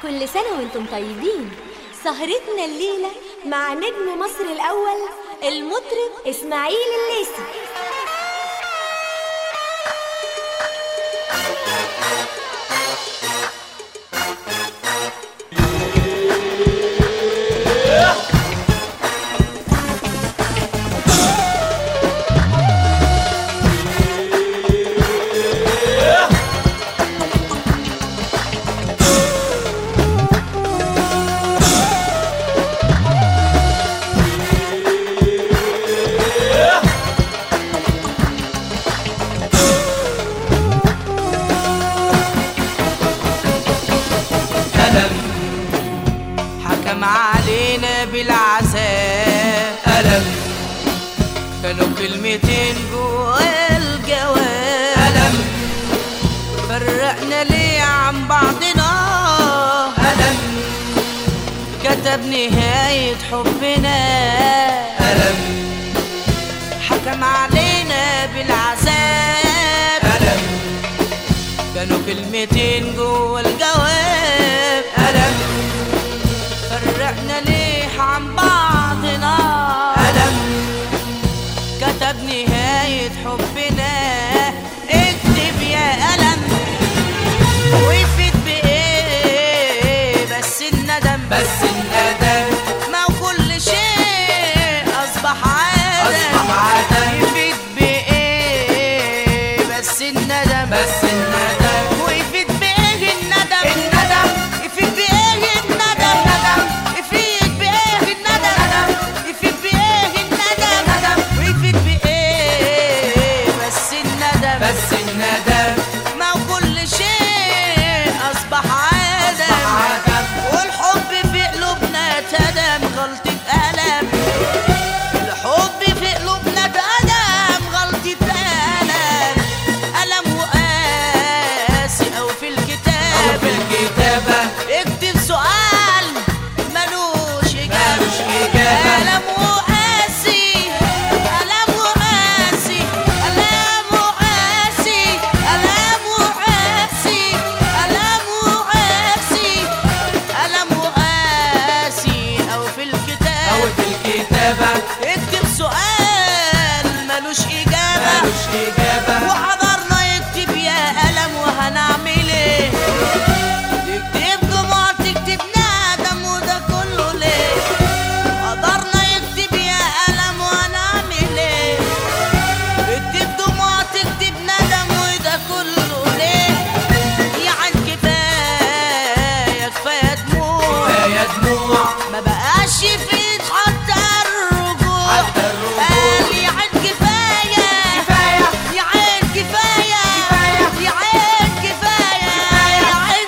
كل سنة وانتم طيبين. سهرتنا الليلة مع نجم مصر الأول المطرب إسماعيل الليثي. حكم علينا بالعذاب ألم، كانوا كلمتين جوا الجواب ألم، فرقنا ليه عن بعضنا ألم، كتب نهاية حبنا ألم، حكم علينا بالعذاب ألم، كانوا كلمتين جوا الجواب ألم، فرقنا ليه عن بعضنا ألم، كتب نهاية حبنا. اكتب يا ألم ويفيد بإيه بس الندم، بس الندم ما كل شيء أصبح عادة، يفيد بإيه بس الندم، بس الندم ويفيد بإيه الندم، الندم يفيد بإيه الندم، يفيد بإيه الندم، يفيد بإيه الندم ويفيد بإيه بس الندم، بس الندم ما كل شيء أصبح عادة، والحب في قلوبنا اتهدم غلطة ألم، الحب في قلوبنا اتهدم غلطة ألم، ألم وقاسي أو في الكتابة اكتب سؤال ملوش إجابة، ألم وقاسي، ألم وقاسي، ألم وقاسي، ألم وقاسي، ألم وقاسي، ألم وقاسي أو في الكتابة اكتب سؤال ملوش إجابة، وحضرنا يكتب يا ألم وهنعمل إيه، تكتب جموع تكتب ندم وده كله ليه، حضرنا يكتب يا ألم وهنعمل إيه، تكتب جموع تكتب ندم وده كله ليه، يعني كفاية كفاية دموع ما بقاش يفيد حتى الرجوع، قال يا عين كفاية يا عين كفاية يا عين كفاية يا عين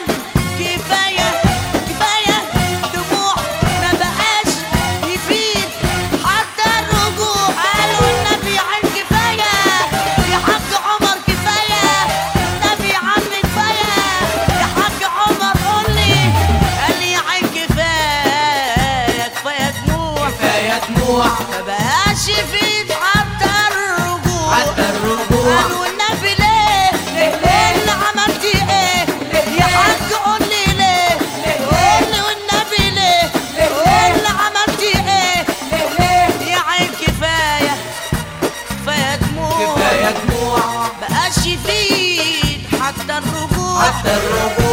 كفاية دموع ما بقاش يفيد حتى الرجوع، قالوا النبي يا عين كفاية يا حاج عمر كفاية، النبي يا عم كفاية يا حاج عمر قول لي، قال لي يا عين كفاية دموع ما بقاش يفيد حتى الرجوع، قالوا النبي ليه اللي عملتي ايه يا حاج قول لي ليه، قول لي والنبي ليه اللي عملتي ايه، يا عين كفاية دموع بقاش يفيد حتى الرجوع